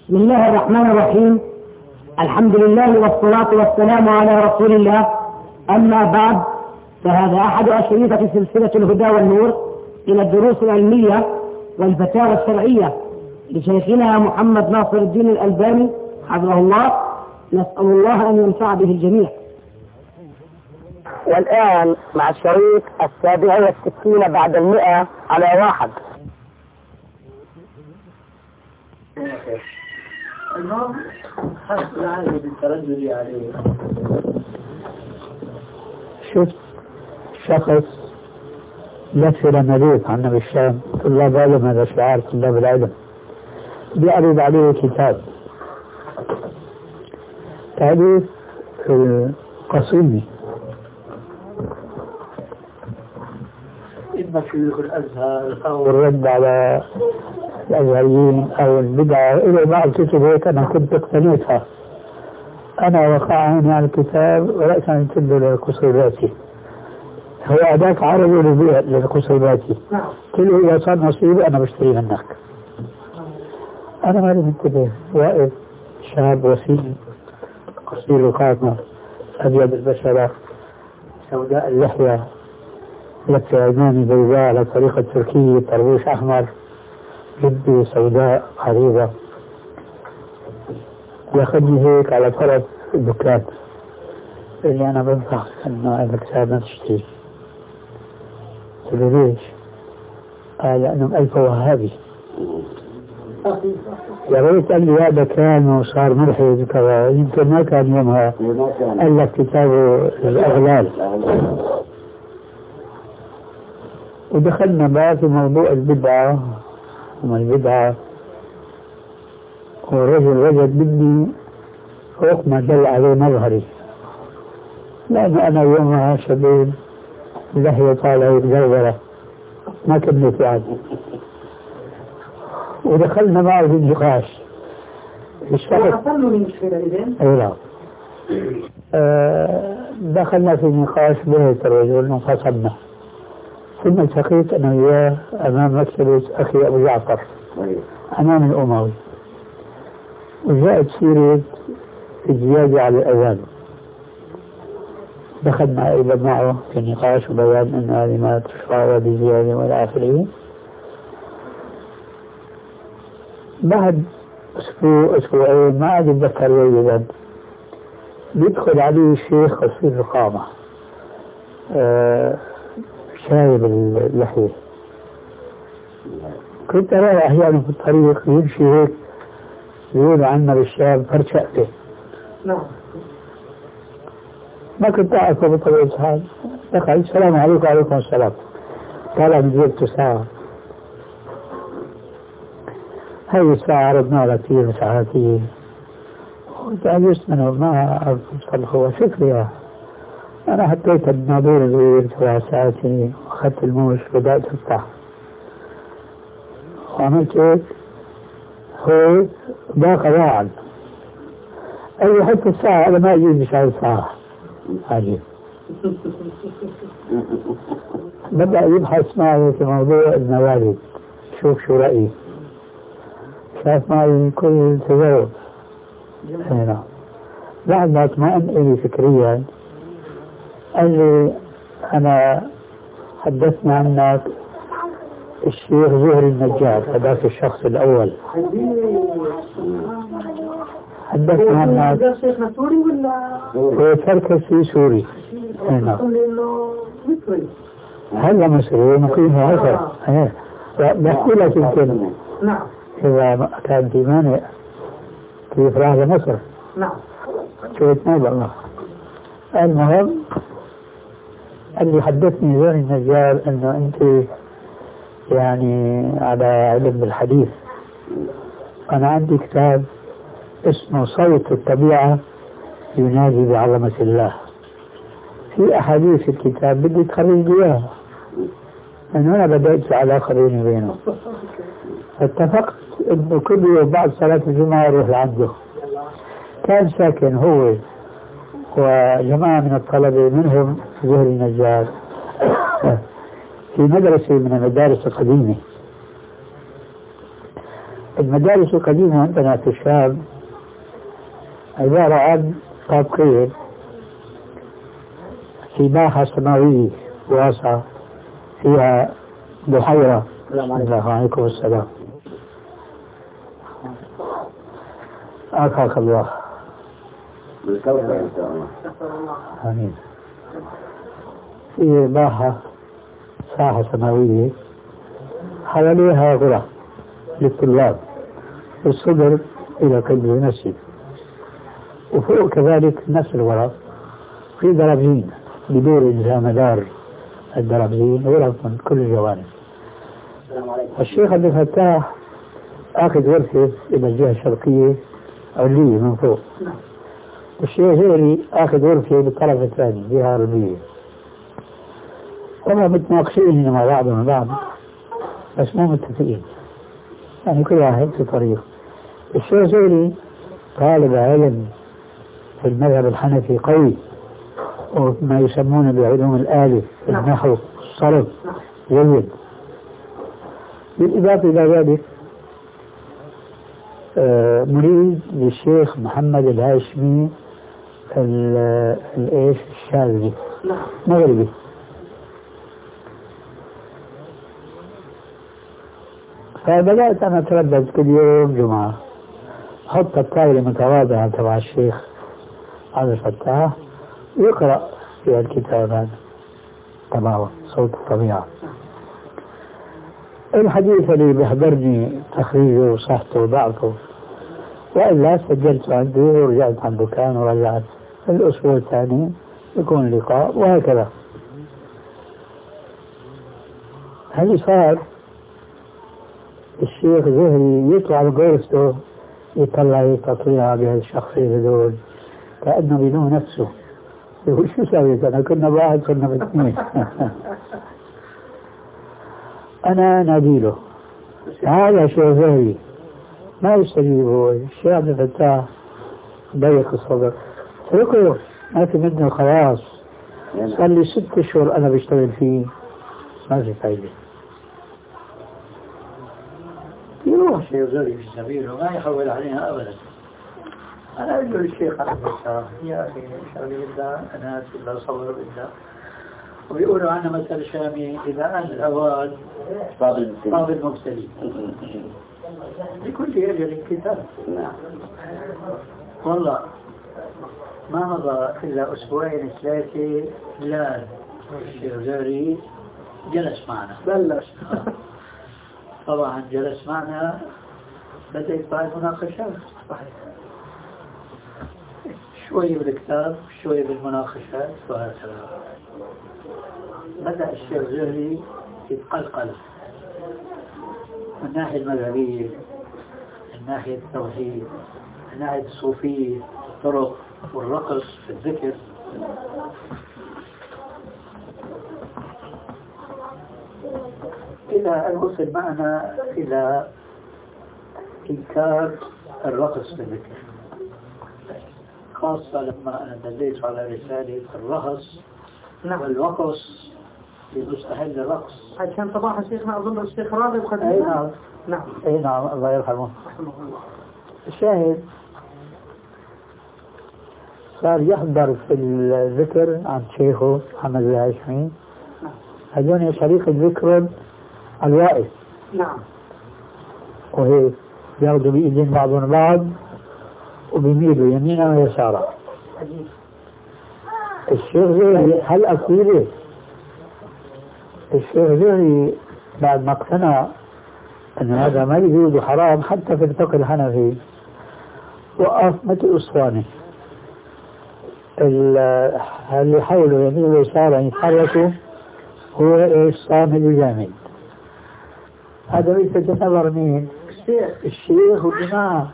بسم الله الرحمن الرحيم. الحمد لله والصلاة والسلام على رسول الله. أما بعد، فهذا أحد أشرطة سلسلة الهدى والنور إلى الدروس العلمية والفتاوى الشرعية لشيخنا محمد ناصر الدين الألباني حفظه الله. نسأل الله أن ينفع به الجميع. والآن مع الشريط 67 بعد 100 على 1. شفت شخص لف المريض عنا بالشام، طلاب علم، هذا شعار طلاب العلم، بيعرض عليه كتاب تعريف قصيدي مشيخ الأزهر أو الرد على الأزهريين أو البدعة إلى بعض كتب هيك. أنا كنت اقتنيتها، أنا وقع عيني على الكتاب ورأسا كله للقصيداتي، هو أداة عربي للقصيداتي، كله إذا صار نصيبي أنا بشتري منك. أنا مالي منتبه، واقف شاب وسيم قصير القامة، أبيض البشرة، سوداء اللحية، لك عيناني بيضاء على طريقة تركية، طربوش أحمر، جدي سوداء عريضة، ياخذني هيك على طرف الدكان اللي أنا بنصح إنه هذا كتاب ما تشتري. قلت له ليش؟ قال لأنه مألفه وهابي. يا ريت قال لي هذا كان وصار ملحد كذا، يمكن ما كان يومها ألف كتابه الأغلال. ودخلنا بقى في موضوع البدعة وما البدعة، والرجل وجد مني فوق ما دل عليه مظهري، لأنه أنا يومها شباب لحية طالعة متزورة ما كملت يعني. ودخلنا معه في النقاش. حصل له مشكلة إذن؟ أي دخلنا في نقاش بيت الرجل وانفصلنا، ثم التقيت أنا وياه أمام مكتبة أخي أبو جعفر أمام الأموي، وجاءت سيرة الزيادة على الأذان. دخلنا أيضا معه في نقاش وبيان أن هذه ما تشرع بزيادة ولا آخره. بعد أسبوعين ما عاد أتذكر جيدا، يدخل عليه الشيخ قصير القامة، شايب اللحية. كنت أرى أحيانا في الطريق يمشي هيك يقولوا عنا بالشام فرشقته. ما كنت أعرفه بطبيعة الحال. دخل السلام عليكم وعليكم السلام، طالع من جيبته ساعة. هاي الساعة عرضنا لها كثير ساعاتي، وتعجزت منه ما أعرف هو شكري. أنا حطيت الناظور اللي تبع ساعتي وأخذت الموش بدأت أفتح وعملت هيك، هو ضاق واعد قال لي حط الساعة، أنا ما أجيب بشعر الساعة عجيب. بدأ يبحث معي في موضوع الموالد، شوف شو رأيي، شاف معي كل تجاوب هنا. بعد ما اطمئن إلي فكريا قال لي أنا حدثنا عنك الشيخ زهري النجار، هذاك الشخص الأول حدثنا عنك. الشيخ سوري ولا؟ هو تركسي سوري هنا، هلا مصري مقيم عصر. بحكي لك يمكن إذا كان في مانع كيف راح لمصر. شويت ما بالله. المهم اللي حدثني زهري النجار انه انت يعني على علم بالحديث. انا عندي كتاب اسمه صوت الطبيعة ينادي بعظمة الله، في احاديث الكتاب بدي تخرج اياها، من هنا بدأت في علاقة بيني وبينه. اتفقت انه كل يوم بعد صلاة الجمعة اروح لعنده. كان ساكن هو وجماعة من الطلبة منهم زهري النجار في مدرسة من المدارس القديمة. المدارس القديمة عندنا في الشام عبارة عن طابقين في باحة سماوية واسعة فيها بحيرة. الله عليكم السلام. عافاك الله. آمين. في باحة ساحة سماوية حواليها غرف للطلاب الصدر إلى قلب المسجد، وفوق كذلك نفس الغرف في درجين بدور إلى مدار الدرجين غرف من كل الجوانب. الشيخ عبد الفتاح أخذ غرفة إلى الجهة الشرقية علوية من فوق، والشيخ زيري أخذ غرفة بالطرف الثاني جهة غربية. هم متناقشين مع بعضهم بعض بس مو متفقين، يعني كل واحد في طريق. الشيخ زيري طالب علم في المذهب الحنفي قوي، وما يسمونه بعلوم الآلة النحو الصرف جيد. بالإضافة إلى ذلك مريد للشيخ محمد الهاشمي الشاذلي مغربي. فبدأت أنا أتردد كل يوم جمعة أحط الطاولة متواضعة تبع الشيخ عبد الفتاح ويقرأ في الكتاب هذا تبعه صوت الطبيعة. الحديث اللي بيحضرني تخريجه وصحته وضعفه، وإلا سجلت عنده ورجعت عن دكان ورجعت الأسبوع الثاني يكون لقاء وهكذا. هل صار الشيخ زهري يطلع بغرفته يطلع تطليع بهالشخصين هذول كأنه بدون نفسه، يقول شو سويت أنا؟ كنا بواحد كنا باثنين. أنا ناديله هذا شيخ زهري ما يستجيب، هو الشيخ عبد الفتاح ضيق الصدر، اتركه ما في منه خلاص. صار لي 6 أشهر أنا بشتغل فيه ما في فايدة. يروح شيخ زهري في السبيل وما يحول عليها أبدا. أنا أقول للشيخ عبد الفتاح يا أخي شغلي بالله أنا لا صبر بالله، ويقولوا عنه مثل شامي إذا أن الأوان طاب المبتلي لكل أجل كتاب. والله ما مضى إلا أسبوعين 3 لا الشيخ زهري جلس معنا بلش. طبعا جلس معنا بدأت بعد مناقشات شوية بالكتاب شوية بالمناقشات وهكذا. بدأ الشيخ زهري يتقلقل من الناحية المذهبية، من ناحية التوحيد، من ناحية الصوفية، الطرق والرقص في الذكر. إلى أن وصل معنا إلى إنكار الرقص في الذكر، خاصة لما أنا دليت على رسالة الرقص والوقص لمستحل الرقص. عشان صباح شيخنا أظن الشيخ راضي بقدمه. أي نعم. نعم. أي نعم الله يرحمه. الشاهد صار يحضر في الذكر عن شيخه محمد الهاشمي. هذول طريقة ذكر الواقف. نعم. وهي ياخذوا بإيدين بعضهم بعض وبيميلوا يمينا ويسارا. الشيخ زهري هل أكيد الشيخ زهري بعد ما اقتنع أن هذا ما يجوز حرام حتى في الفقه الحنفي وقف مثل أسواني اللي حوله يمين ويسارا يتحركوا هو الصامد الجامد. هذا ليس نظر مين؟ الشيخ والجماعة.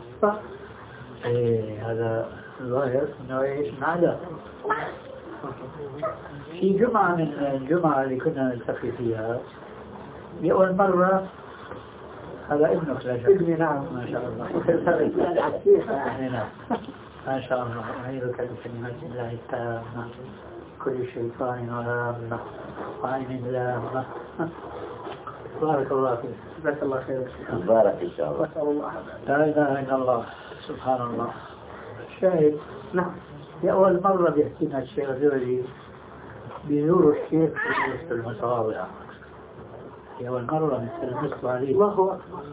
هذا الظاهر انه ايش نعلم. في جمعة من الجمعة اللي كنا نلتقي فيها لأول مرة هذا ابنك لا شك. ابني نعم ما شاء الله. ما شاء الله. أعيذك بكلمات الله التامة كل شيطان وهامة وعين لامة. بارك الله فيك. جزاك الله خير. بارك إن شاء الله. نسأل الله. لا إله إلا الله. سبحان الله. الشاهد نعم. في أول مرة بيحكينا الشيخ الزبدي بيزور الشيخ في المتواضعة. في أول مرة نتلمسوا عليه. الله أكبر.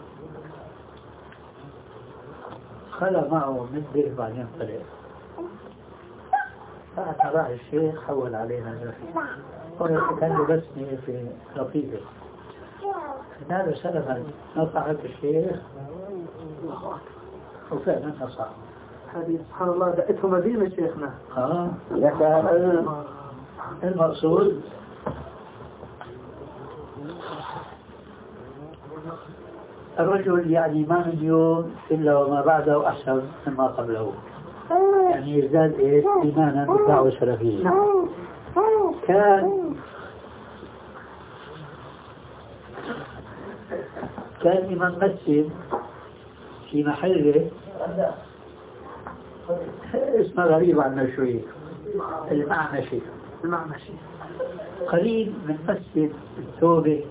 خلى معه مدة بعدين طلع. ساعتها راح الشيخ حول علينا الرحيم. كان لبسني في لطيفة. هذا سلفا نصحت الشيخ وفعلا نصح. هذه سبحان الله دقته مدينة شيخنا. المقصود الرجل يعني ما من يوم إلا وما بعده أحسن مما قبله، يعني يزداد إيمانا بالدعوة السلفية. كان إمام مسجد في محله اسمه غريب عنا شوي، المعنشي قريب من مسجد التوبة.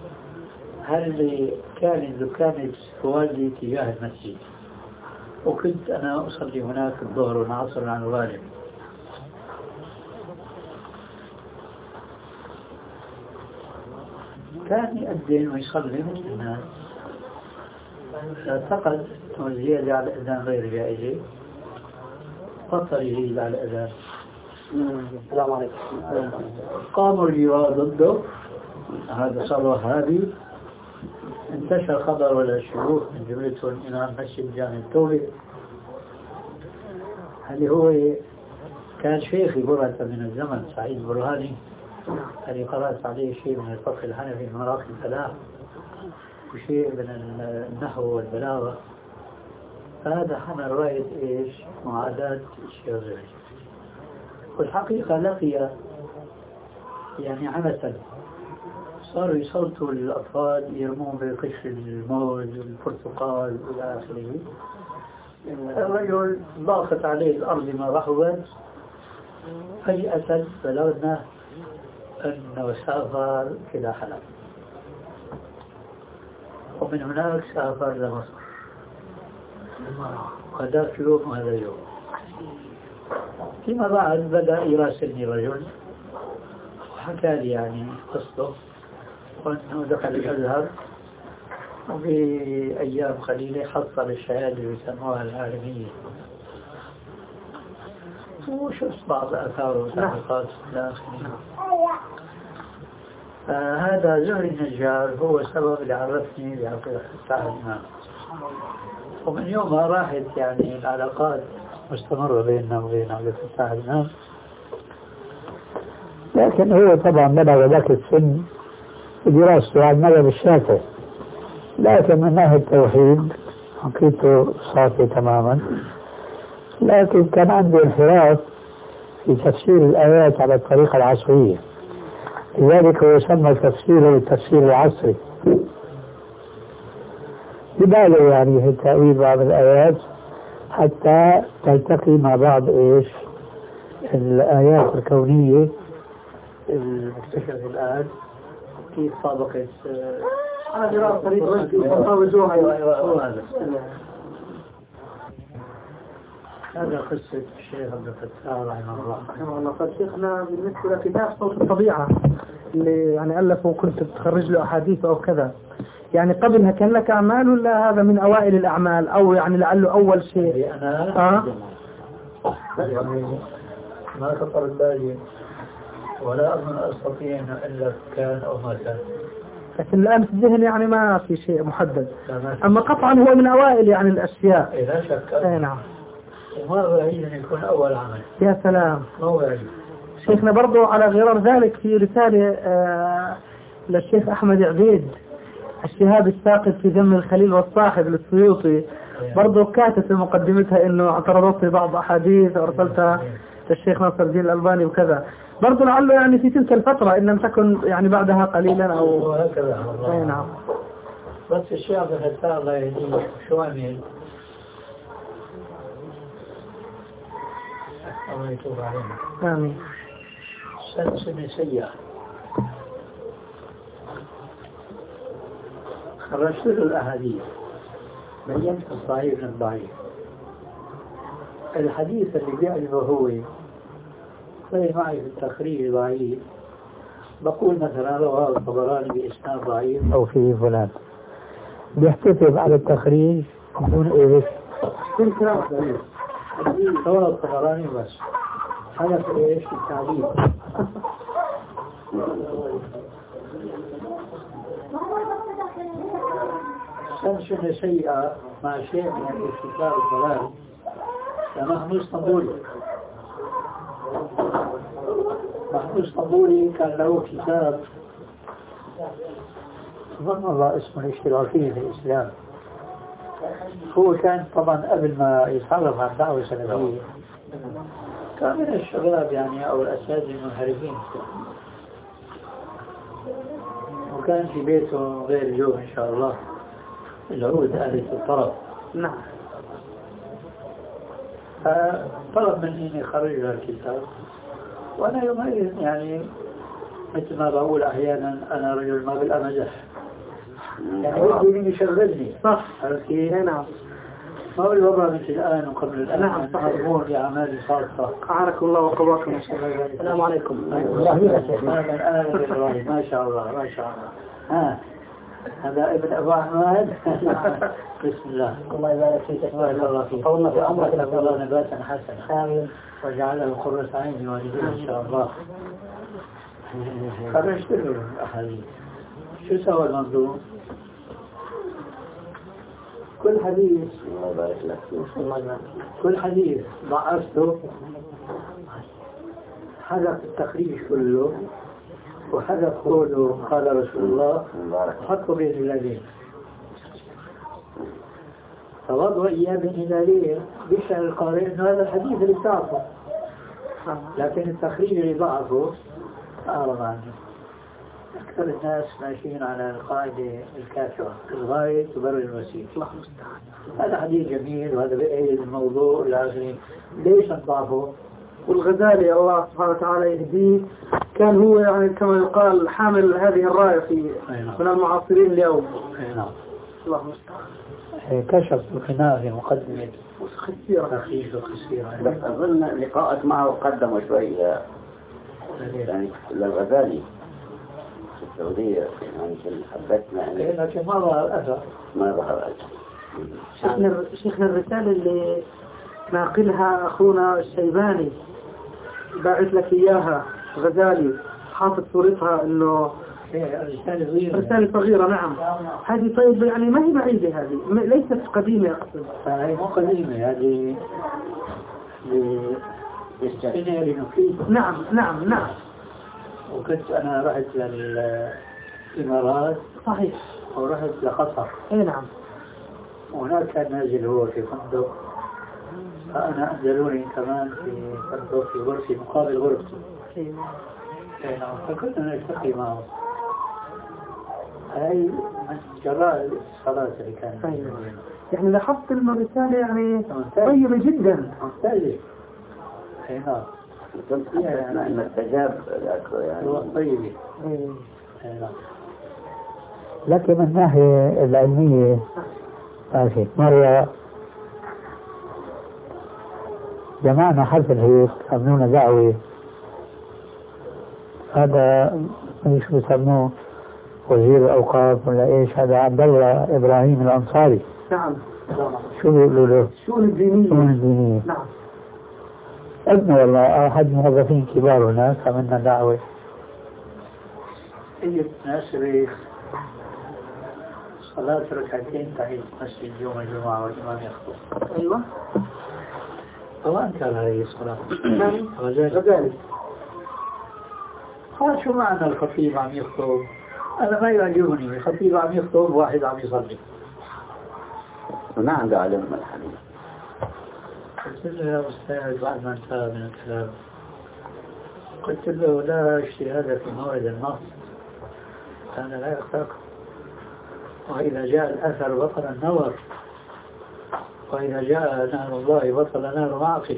هل كان دكان والدي تجاه المسجد، وكنت أنا أصلي هناك الظهر والعصر عن الغالب. كان يأذن ويصلي مثل الناس. اعتقد الزيادة على الأذان غير جائزة، بطل يزيد على الأذان. السلام عليكم. قاموا الجيران ضده، هذا صار وهابي. انتشر خبر ولا الشيوخ من جملتهم إمام مسجد جامع التوبة، اللي هو كان شيخي برهة من الزمن، سعيد برهاني، اللي قرأت عليه شيء من الفقه الحنفي من مراقب الفلاح وشيء من النحو والبلاغة. فهذا حمل راية إيش؟ معاداة الشيخ زبدي. والحقيقة لقي يعني عبثا، صاروا يصوتوا للأطفال يرمون بقشر الموز والبرتقال إلى آخره. الرجل ضاقت عليه الأرض ما رحبت، فجأة بلغنا أنه سافر إلى حلب، ومن هناك سافر لمصر، وهذا يوم وهذا يوم. فيما بعد بدأ يراسلني رجل وحكى لي يعني قصته، وأنه دخل الأزهر وبأيام قليلة حصل الشهادة يسموها العالمية، وشفت بعض آثاره وتحقيقات إلى آخره. هذا زهري النجار هو السبب اللي عرفني بعقيدة الإمام، ومن يومها راحت يعني العلاقات مستمرة بيننا وبين عقيدة الإمام. لكن هو طبعا بلغ ذاك السن دراسته على المذهب الشافعي، لكن من ناحية التوحيد عقيدته صافية تماما. لكن كان عنده انحراف في تفسير الآيات على الطريقة العصرية، لذلك هو يسمى تفسيره التفسير العصري، ببالغ يعني في تأويل بعض الآيات حتى تلتقي مع بعض إيش الآيات الكونية المكتشفة الآن كيف طابقت على دراسة طريق رشدي وفاوزوها. هذا قصة الشيخ عبد الفتاح رحمه الله. رحمه الله. قد شيخنا بالنسبة لكتاب صوت الطبيعة اللي يعني ألفه وكنت تخرج له أحاديث أو كذا، يعني قبلها كان لك أعمال ولا هذا من أوائل الأعمال أو يعني لعله أول شيء؟ أنا يعني ما خطر بالي ولا أظن أستطيع أن ألف كان أو ما كان، لكن الآن في الذهن يعني ما في شيء محدد، أما قطعا هو من أوائل يعني الأشياء. لا شك. نعم. وما بعيد أن يكون أول عمل. يا سلام. ما بعيد. شيخنا برضو على غرار ذلك في رسالة للشيخ أحمد عبيد الشهاب الساقط في ذم الخليل والصاحب للسيوطي، برضو كاتب في مقدمتها إنه اعترضت بعض أحاديث وأرسلتها للشيخ ناصر الدين الألباني وكذا، برضو لعله يعني في تلك الفترة إن لم تكن يعني بعدها قليلا أو هكذا. نعم. بس الشيخ عبد الفتاح الله يهديه شو عمل؟ الله يتوب علينا. آمين. سنة سيئة. خرجت له الأحاديث، بينت الصحيح من الضعيف. الحديث اللي بيعجبه هو طيب معي في التخريج ضعيف، بقول مثلا رواه الطبراني بإسناد ضعيف أو فيه فلان، بيحتسب على التخريج بدون إيش. كل كلام ضعيف، رواه الطبراني بس حدث إيش التعليم. سنشن سيئة مع شيء من الاستثار الضلال محمود طنبولي كان له كتاب ظن الله اسمه الاشتراكية في الإسلام. هو كان طبعا قبل ما يتعرف عن دعوة سلفية كان من الشباب يعني أو الأساتذة المنحرفين، وكان في بيته غير اليوم إن شاء الله العود آلة الطرب. نعم. فطلب مني أن أخرج له الكتاب، وأنا يومئذ يعني مثل ما بقول أحيانا أنا رجل ما بالأمزح، يعني ودي من يشغلني صح. نعم. ما هو الوضع مثل الآن وقبل الآن. نعم صحيح. مضمون لأعمال صادقة. أعانك الله وقواكم. السلام عليكم. إبراهيم ما شاء الله ما شاء الله. هذا ابن أبو أحمد. بسم الله. الله يبارك فيك. بارك الله فيك. قولنا في عمرك نسأل الله نباتا حسنا. آمين. وجعله قرة عين لوالديه إن شاء الله. خرجت له الأحاديث. شو سوى المنظوم؟ كل حديث ضعفته، حذف التخريج كله وحذف قوله قال رسول الله، حطوا بين الهلالين، فوضعوا إياه بين الهلالين بيشعر القارئ إنه هذا الحديث اللي بتعرفه، لكن التخريج اللي ضعفه أعرض عنه. أكثر الناس ماشيين على القاعدة الكافرة، الغاية تبرر الوسيلة. هذا حديث جميل وهذا بأيد الموضوع الآخرين. ليش نضعفه؟ والغزالي الله سبحانه وتعالى يهديه كان هو يعني كما يقال حامل هذه الراية في من المعاصرين اليوم. نعم. الله المستعان. كشف القناع في مقدمة خسيرة. تخريج وخسيرة. بس أظن لقاءك معه قدمه شوي يعني للغزالي في السعودية، يعني حبتنا لكن ما ظهر أثر. ما ظهر أثر. شيخنا الرسالة اللي ناقلها أخونا الشيباني باعث لك إياها غزالي، حاطط صورتها إنه رسالة صغيرة. نعم. هذه طيب يعني ما هي بعيدة، هذه ليست قديمة أقصد. هي مو قديمة، هذه السنة لنفيد. نعم نعم نعم. وكنت أنا رحت للإمارات. صحيح. ورحت لقطر. اي نعم. وهناك كان نازل هو في فندق، فأنا أنزلوني كمان في فندق في غرفتي مقابل غرفتي. نعم. فكنت نلتقي معه. هاي من جراء الاتصالات اللي كانت. يعني لاحظت الرسالة يعني طيبة جدا. ممتازة. اي نعم. يعني أن استجاب يعني طيبة. لكن من الناحية العلمية ماشي. مرة جمعنا حفل هيك عملونا دعوة، هذا مش بسموه وزير الأوقاف ولا إيش، هذا عبد الله إبراهيم الأنصاري. نعم. شو بيقولوا له؟ شؤون الدينية. نعم. ابن والله أحد الموظفين كبار هناك، عملنا دعوة. هي ناس صلاة ركعتين تحية مسجد يوم الجمعة والإمام يخطب. أيوة. هو أنكر هذه الصلاة. نعم. غزالي. قال شو معنى الخطيب عم يخطب؟ أنا ما يعجبني الخطيب عم يخطب واحد عم يصلي. ما عنده علم الحديث. قلت له يا أستاذ بعد ما انتهى من الكلام، قلت له لا اجتهاد في موعد النص، أنا لا يخطق، وإذا جاء الأثر بطل النظر، وإذا جاء نهر الله بطل نهر معقل.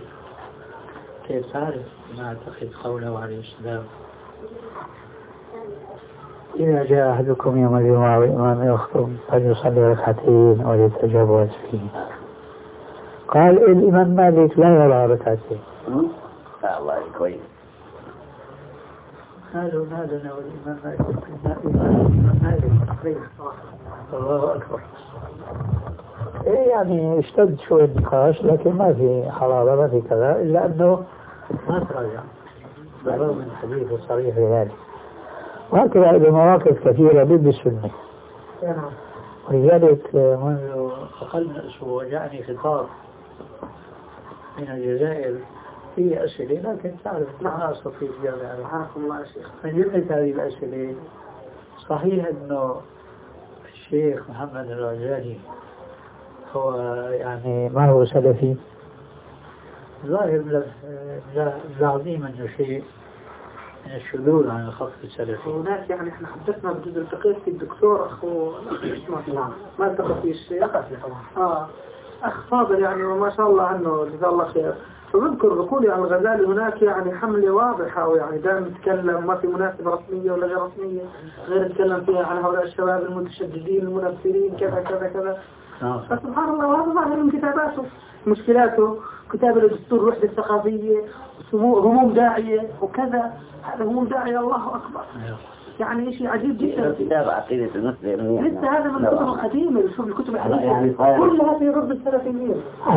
كيف تعرف؟ ما أعتقد قوله عليه السلام إذا جاء أحدكم يوم الجمعة وإمام يخطب فليصلي ركعتين وليتجوز فيهما. قال الإمام مالك لا يرى ركعتين. الله كويس. قالوا ما لنا والإمام مالك الله أكبر. إيه يعني اشتد شوية النقاش لكن ما في حرارة ما في كذا إلا أنه ما تراجع بالرغم من الحديث الصريح في ذلك. وهكذا بمواقف كثيرة ضد السنة. ولذلك منذ أقل من أسبوع جاءني خطاب من الجزائر في أسئلة لكن تعرف ما أستطيع الجامعة. حياكم الله يا شيخ. من جملة هذه الأسئلة صحيح أنه الشيخ محمد الرجاني هو يعني ما هو سلفي؟ ظاهر ملاحظين أنه شيء من الشذوذ عن الخط السلفي. هناك يعني احنا حدثنا بجزء الفقيه في الدكتور أخو ما التقى فيه الشيخ أخ فاضل يعني وما شاء الله عنه جزاه الله خير. فبذكر بقول عن الغزالي هناك يعني حملة واضحة ويعني دائما يتكلم ما في مناسبة رسمية ولا غير رسمية غير يتكلم فيها عن هؤلاء الشباب المتشددين المنفرين كذا كذا كذا. فسبحان الله وهذا ظاهر من كتاباته مشكلاته كتاب الدستور الوحدة الثقافية هموم داعية وكذا. هذا هموم داعية الله أكبر يعني شيء عجيب جدا. كتاب عقيدة المسلمين لسه هذا من الكتب القديمة شوف الكتب الحديثة كلها في رد السلفيين.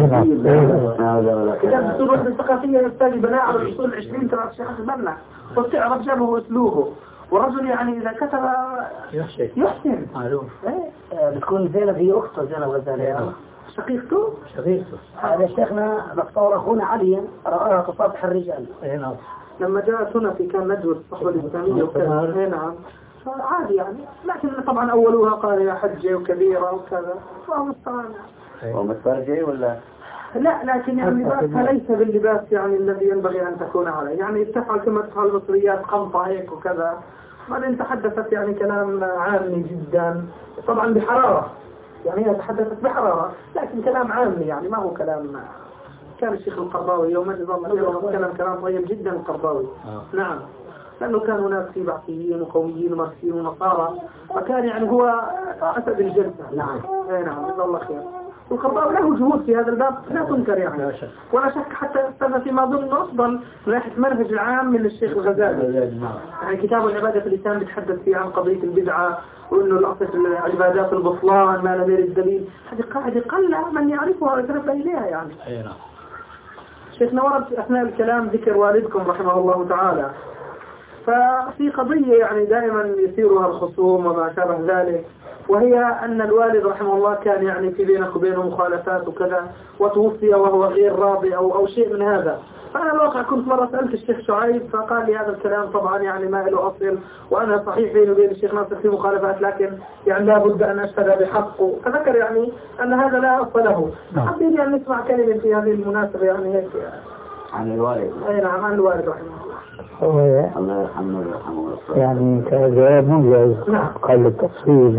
كتاب الدستور الوحدة الثقافية يستاذ بناء على الأصول 20 ترى الشيخ بنا وبتعرف جابه واسلوبه والرجل يعني إذا كتب يحسن معلوم. بتكون زينب هي أخته زينب غزالي شقيقته هذا شيخنا دكتور أخونا علي رأى تصافح الرجال. لما جاءت هنا في كان ندوة الصحوة الإسلامية وكذا نعم عادي يعني لكن طبعا أولوها قال يا حجة وكبيرة وكذا فهو مستعان. ومتفرجي ولا لا لكن يعني لباسها ليس باللباس يعني الذي ينبغي أن تكون عليه يعني تفعل كما تفعل المصريات قمطة هيك وكذا. بعدين تحدثت يعني كلام عامي جدا طبعا بحرارة يعني هي تحدثت بحرارة لكن كلام عامي يعني ما هو كلام. كان الشيخ القرضاوي يوم الله كلام طيب جدا القرضاوي نعم لأنه كان هناك في بعثيين وقوميين وماركسيين ونصارى فكان يعني هو أسد الجلسة. نعم جزاه الله خير. القرضاوي له جهود في هذا الباب لا تنكر يعني ولا شك حتى استنى فيما ظن أفضل من ناحية منهج العام من الشيخ الغزالي. يعني كتاب العبادة في الإسلام بيتحدث فيه عن قضية البدعة وإنه الأصل العبادات البطلان ما لم يرد دليل. هذه قاعدة قل من يعرفها ويتنبه إليها يعني. شيخنا ورد أثناء الكلام ذكر والدكم رحمه الله تعالى ففي قضية يعني دائما يثيرها الخصوم وما شابه ذلك وهي أن الوالد رحمه الله كان يعني في بينك وبينه مخالفات وكذا وتوفي وهو غير راضي أو شيء من هذا. فأنا الواقع كنت مرة سألت الشيخ شعيب فقال لي هذا الكلام طبعا يعني ما له أصل وأنا صحيح بيني وبين الشيخ ناصر في مخالفات لكن يعني لا بد أن أشهد بحقه. فذكر يعني أن هذا لا أصل له. حابين أن نسمع كلمة في هذه المناسبة يعني هيك عن الوالد. أي نعم عن الوالد رحمه الله. الله يرحمه يعني كجواب موجز قال التفصيل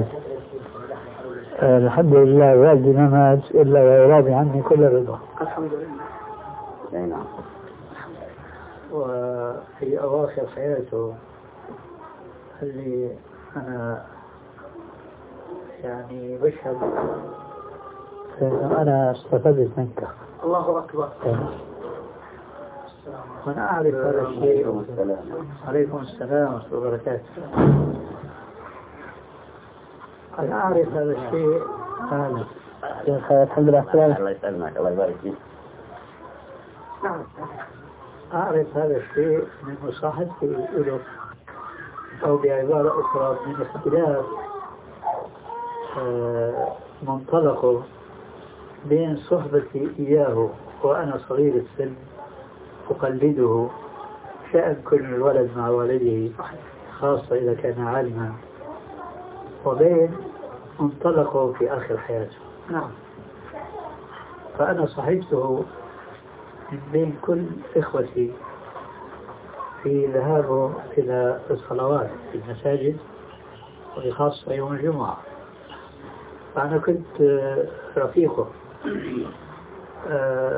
الحمد لله والدي ما مات إلا ويراضي عني كل رضا الحمد لله. نعم. وفي أواخر حياته اللي أنا يعني بشهد أنا استفدت منك. الله أكبر. وأنا أعرف هذا الشيء. عليكم السلام ورحمة الله وبركاته. أنا أعرف هذا الشيء فعلا. الحمد لله. الله يسلمك الله يبارك فيك. نعم. أعرف هذا الشيء من مصاحبتي له أو بعبارة أخرى من اختلاف منطلقه بين صحبتي إياه وأنا صغير السن أقلده شأن كل الولد مع والده خاصة إذا كان عالما وبين منطلقه في آخر حياته. نعم. فأنا صحبته من بين كل إخوتي في ذهابه إلى الصلوات في المساجد وخاصة يوم الجمعة. فأنا كنت رفيقه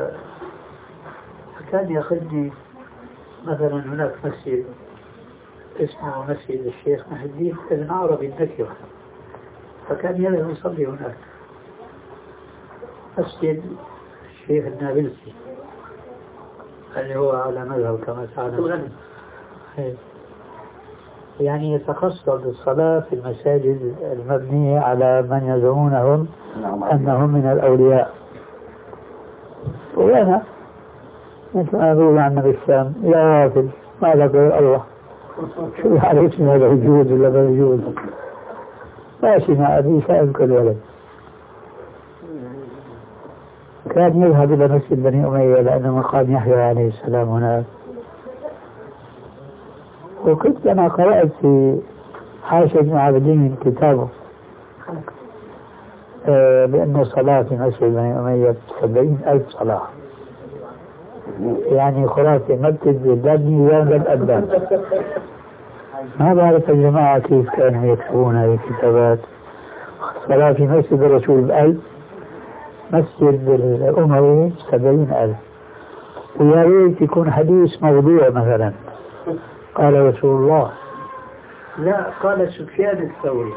فكان يأخذني مثلا هناك مسجد اسمه مسجد الشيخ محي الدين ابن عربي النكرة، فكان يذهب يصلي هناك. مسجد الشيخ النابلسي اللي هو على مذهب كما تعلم، يعني يتخصص بالصلاة في المساجد المبنية على من يزعمونهم أنهم من الأولياء. وأنا مثل ما أقول عن النبي السلام يا غافل ما لك الله، شو عليك من هذا الوجود ولا هذا الوجود، ماشي مع أبي سائل كل ولد. كان يذهب إلى مسجد بني أمية لأن مقام يحيى عليه السلام هناك. وكنت أنا قرأت في حاشا بن عابدين كتابه بأن الصلاة في مسجد بني أمية 70,000 صلاة، يعني خرافي ما بتزدادني ولا الأبدان. ما بعرف الجماعة كيف كانوا يكتبون هذه الكتابات. صلاة في مسجد الرسول 1000، مسجد الأموي 70,000. ويا ريت يكون حديث موضوع مثلا قال رسول الله، لا قال سفيان الثوري.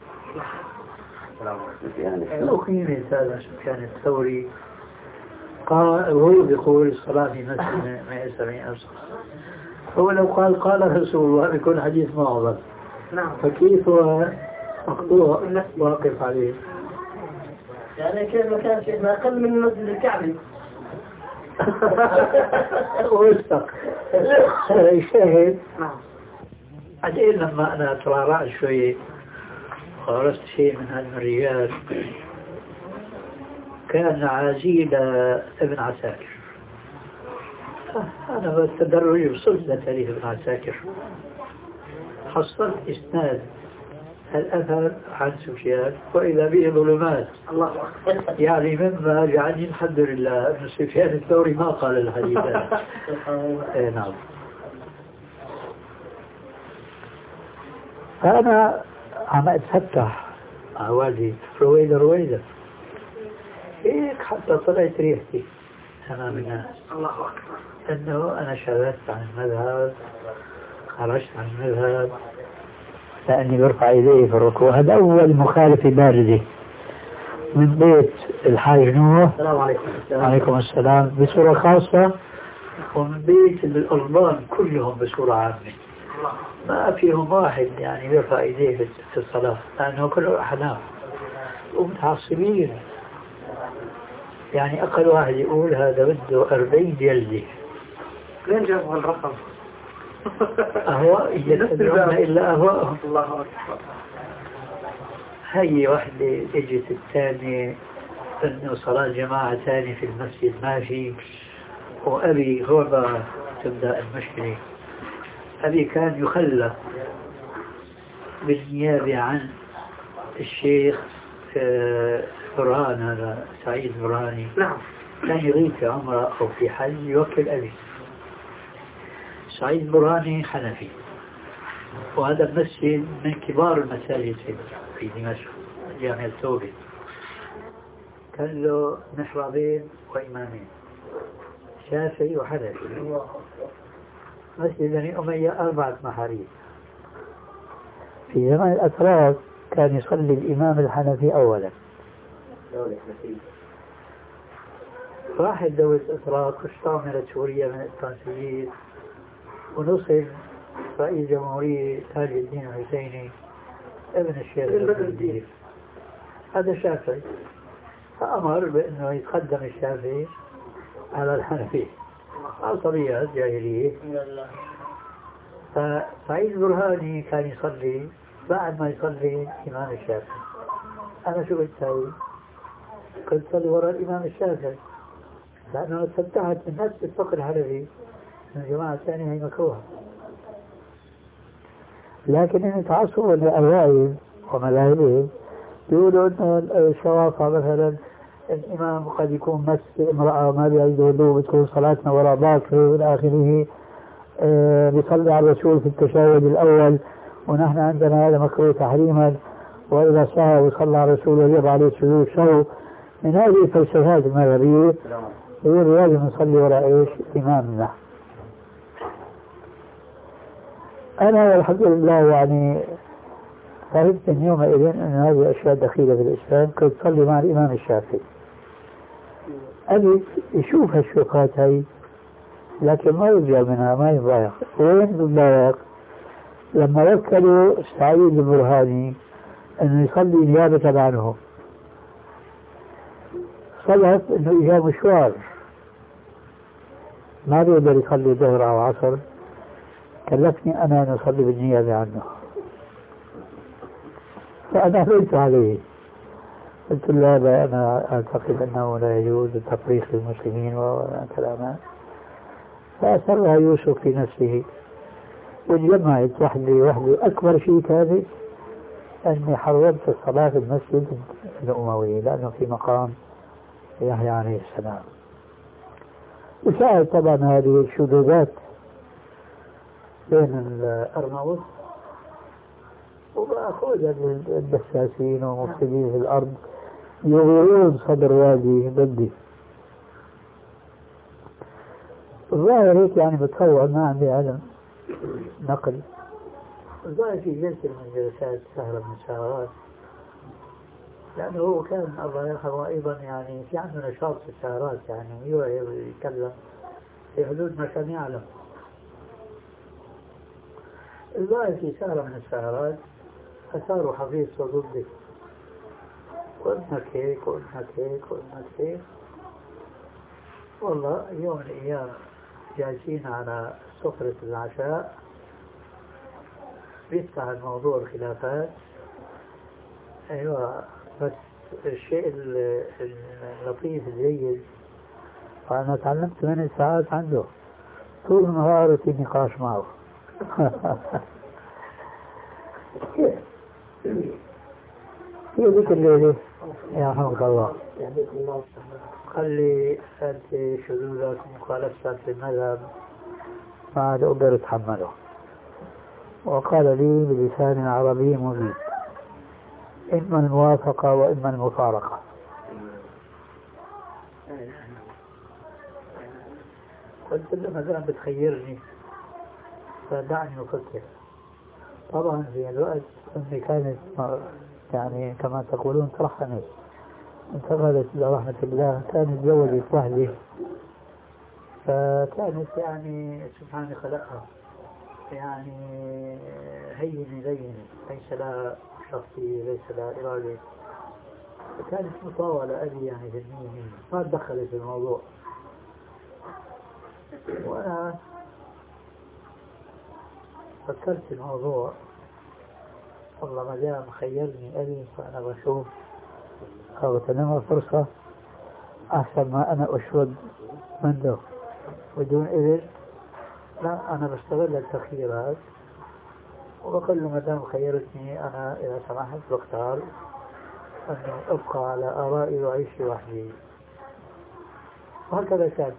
لو قيمة هذا سفيان الثوري قال وهو بيقول الصلاة في مسجد 170,000 صلاة، هو لو قال رسول الله بيكون حديث معظم. نعم. فكيف هو مقطوع واقف عليه؟ يعني كيف ما كان شيء ما أقل من مسجد الكعبي. ويستق الشاهد. بعدين لما أنا ترعرعت شوي وعرفت شيء من هالرجال، كان عزيل ابن عساكر. أنا بالتدرج وصلت لتاريخ ابن عساكر، حصلت إسناد الأثر عن سفيان وإذا به ظلمات. الله يعني مما جعلني الحمد لله أن سفيان الثوري ما قال الحديث. نعم. فأنا عم أتفتح عوالي رويدة هيك حتى طلعت ريحتي أمام الناس. الله أكبر. أنه أنا شردت عن المذهب، خرجت عن المذهب لأني برفع يديه في الركوع. هذا أول مخالفة باردة من بيت الحاج نوح. السلام عليكم. وعليكم السلام. بصورة خاصة، ومن بيت الألبان كلهم بصورة عامة. ما فيهم واحد يعني يرفع يديه في الصلاة، لأنه كلهم أحناف ومتعصبين. يعني أقل واحد يقول هذا بده 40 جلدة. لين جابوا الرقم؟ أهواء يتبعون إلا أهواءهم. الله أكبر. هي واحدة اجت الثانية انه صلاة جماعة ثانية في المسجد ما في. وأبي هو تبدأ المشكلة. أبي كان يخلى بالنيابة عن الشيخ برهان، هذا سعيد برهاني. نعم. كان يغيب في عمره أو في حج يوكل أبي. سعيد برهاني حنفي، وهذا المسجد من كبار المساجد في دمشق، جامع التوبة. كان له محرابين وإمامين، شافعي وحنفي. مسجد بني أمية 4 محاريب. في زمن الأتراك كان يصلي الإمام الحنفي أولا. راحت دولة الأتراك واستعمرت سوريا من الفرنسيين، ونصب رئيس جمهورية تاج الدين الحسيني ابن الشيخ الدين. هذا الشافعي، فأمر بأنه يتقدم الشافعي على الحنفي. عصبيات جاهلية. فسعيد برهاني كان يصلي بعد ما يصلي الإمام الشافعي. أنا شو قلت هاي؟ كنت صلي وراء الإمام الشافعي، لأنه استمتعت من نفس الفقه الحنفي من الجماعة الثانية هي مكروهة. لكن إن تعصبوا لأوائل ومذاهبهم يقولوا أنه الشوافع مثلا الإمام قد يكون مس امرأة ما بيعيده له، بتكون صلاتنا وراء باكر والى آخره، بيصلي على الرسول في التشهد الأول، ونحن عندنا هذا مكروه تحريما، وإذا سهى وصلى على الرسول ويجب عليه السجود سهو. من هذه الفلسفات المذهبية يقول لازم نصلي وراء إيش؟ إمامنا. أنا والحمد لله يعني فهمت من يومئذ أن هذه أشياء دخيلة في الإسلام. كنت أصلي مع الإمام الشافعي، أبي يشوف هالشبهات هاي لكن ما يرجع منها، ما يضايق. وين يضايق؟ لما وكلوا سعيد البرهاني أنه يصلي نيابة عنه، صلت أنه إجا مشوار ما بيقدر يصلي ظهر أو عصر، كلفني أنا أن أصلي بالنيابة عنه، فأنا قلت عليه، قلت لا أنا أعتقد أنه لا يجوز تفريق المسلمين وكلامات. فأسرها يوسف في نفسه وجمعت وحدي. أكبر شيء كان أني حرمت الصلاة في المسجد الأموي لأنه في مقام يحيى عليه السلام. وساعد طبعا هذه الشذوذات بين الأرناؤوط وبأخذ الدساسين ومفسدين في الأرض يغيرون صدر وادي بدي. الظاهر هيك يعني بتصور، ما عندي علم نقل. الظاهر في جلسة من جلسات سهرة من السهرات، لأنه هو كان الله يرحمه أيضا يعني في عنده نشاط في السهرات، يعني يتكلم في حدود ما كان يعلم. الظاهر في سهرة من السهرات أثاروا حفيظ ضدي، وابنك هيك وابنك هيك وابنك هيك. والله يوم من الأيام جالسين على سفرة العشاء بيفتح الموضوع الخلافات. أيوة، بس الشيء اللطيف الجيد أنا تعلمت 8 ساعات عنده طول النهار في نقاش معه. هي ذيك الليلة يا حمد الله خلي أنت شذوذك ومخالفتك في المذهب ما عاد أقدر أتحمله. وقال لي بلسان عربي مبين: إما الموافقة وإما المفارقة. قلت له مثلا بتخيرني فدعني أفكر. طبعا في الوقت أمي كانت يعني كما تقولون ترحمت، انتقلت إلى رحمة الله، كانت تزوجت وحدي، فكانت يعني سبحانه خلقها يعني هينة لينة، ليس لها شخصية، ليس لها إرادة، فكانت مطاولة أبي يعني في المية ما تدخلت في الموضوع. وأنا فكرت في الموضوع، والله ما دام خيرني أبي فأنا بشوف أغتنم فرصة أحسن ما أنا أشرد منه بدون إذن. لا، أنا بستغل التخييرات وبقول له ما دام خيرتني أنا إذا سمحت بختار أنه أبقى على آرائي وأعيش وحدي. وهكذا كان.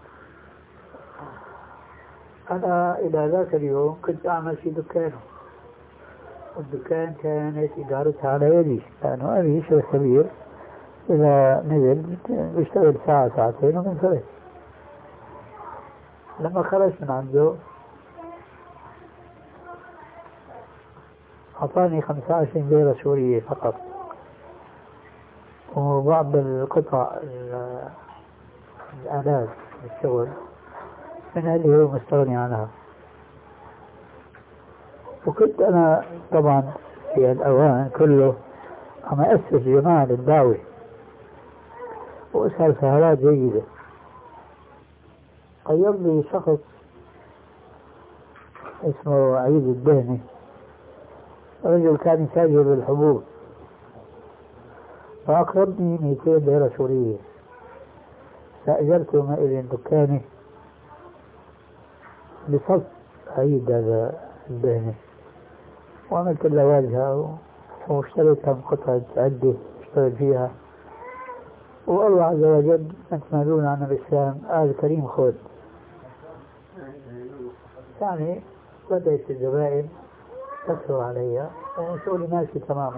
أنا إلى ذاك اليوم كنت أعمل في دكانه، والدكان كانت إدارتها على يدي، لأنه أبي شيخ كبير إذا نزل بيشتغل ساعة ساعتين وبنصرف. لما خرجت من عنده أعطاني 25 ليرة سورية فقط، وبعض القطع الآلات الشغل من اللي هو مستغني عنها. وكنت أنا طبعا في الأوان كله عم أسس جماعة للدعوة وأسهل سهرات جيدة. غير لي شخص اسمه عيد الدهني، رجل كان يتاجر بالحبوب، فأقرضني 200 ليرة سورية، فأجرت يومئذ دكاني بصف عيد هذا الدهني، وعملت له واجهة واشتريت كم قطعة عدة اشتغل فيها. والله عز وجل يتمالون عن الإسلام آل كريم خذ. يعني بدأت الزبائن تكثر علي وشغلي ماشي تماما.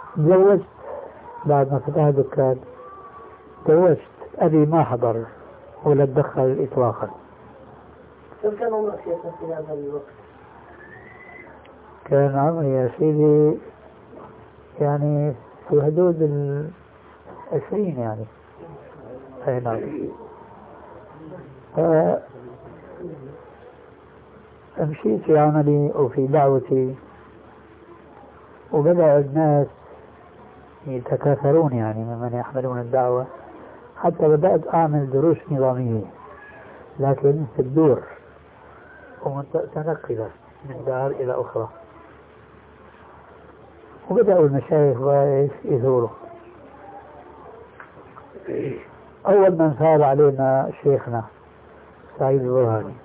تزوجت بعد ما فتح دكان، تزوجت. أبي ما حضر ولا تدخل إطلاقا. كم كان عمرك شيخنا في هذا الوقت؟ كان عمري يا سيدي يعني في حدود 20 يعني. أي نعم. مشيت في عملي وفي دعوتي وبدأ الناس يتكاثرون يعني ممن يحملون الدعوة، حتى بدأت أعمل دروس نظامية لكن في الدور ومتنقلة من دار إلى أخرى. وبدأوا المشايخ يثوروا. أول من ثار علينا شيخنا سعيد البرهاني،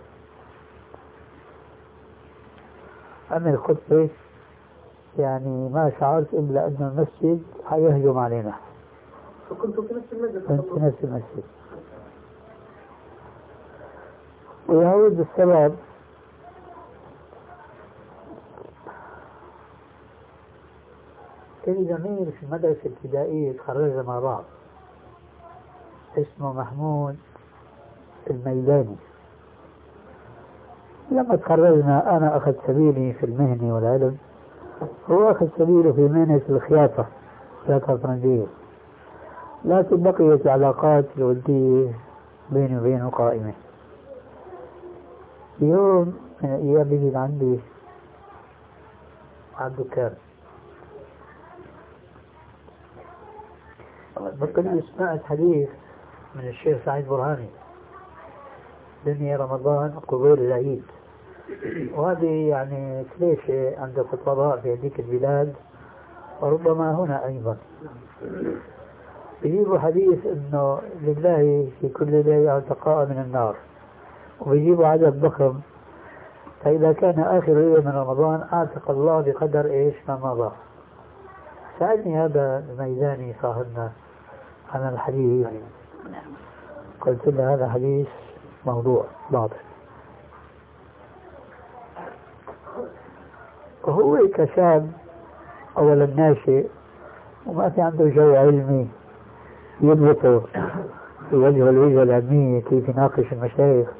عمل خطبة يعني ما شعرت إلا أن المسجد حيهجم علينا. فكنت في نفس المسجد؟ كنت في نفس المسجد. ويعود السبب كان زميل في المدرسة الابتدائية تخرجنا مع بعض اسمه محمود الميداني. لما تخرجنا أنا أخذ سبيلي في المهنة والعلم، هو أخذ سبيله في مهنة الخياطة الفرنسية، لكن بقيت العلاقات الودية بيني وبينه قائمة. يوم من الأيام بيجي عندي على الدكان، بقول سمعت حديث من الشيخ سعيد برهاني دنيا رمضان قبول العيد، وهذه يعني كليشة عند الخطباء في هذيك البلاد وربما هنا أيضا. بيجيبوا حديث إنه لله في كل ليلة عتقاء من النار، وبيجيبوا عدد ضخم، فإذا كان آخر ليلة من رمضان أعتق الله بقدر إيش ما مضى. سألني هذا الميداني صاحبنا عن الحديث، قلت له هذا حديث موضوع باطل. وهو كشاب أولا ناشئ وما في عنده جو علمي يضبطه في وجه الوجه العلمية كيف يناقش المشايخ،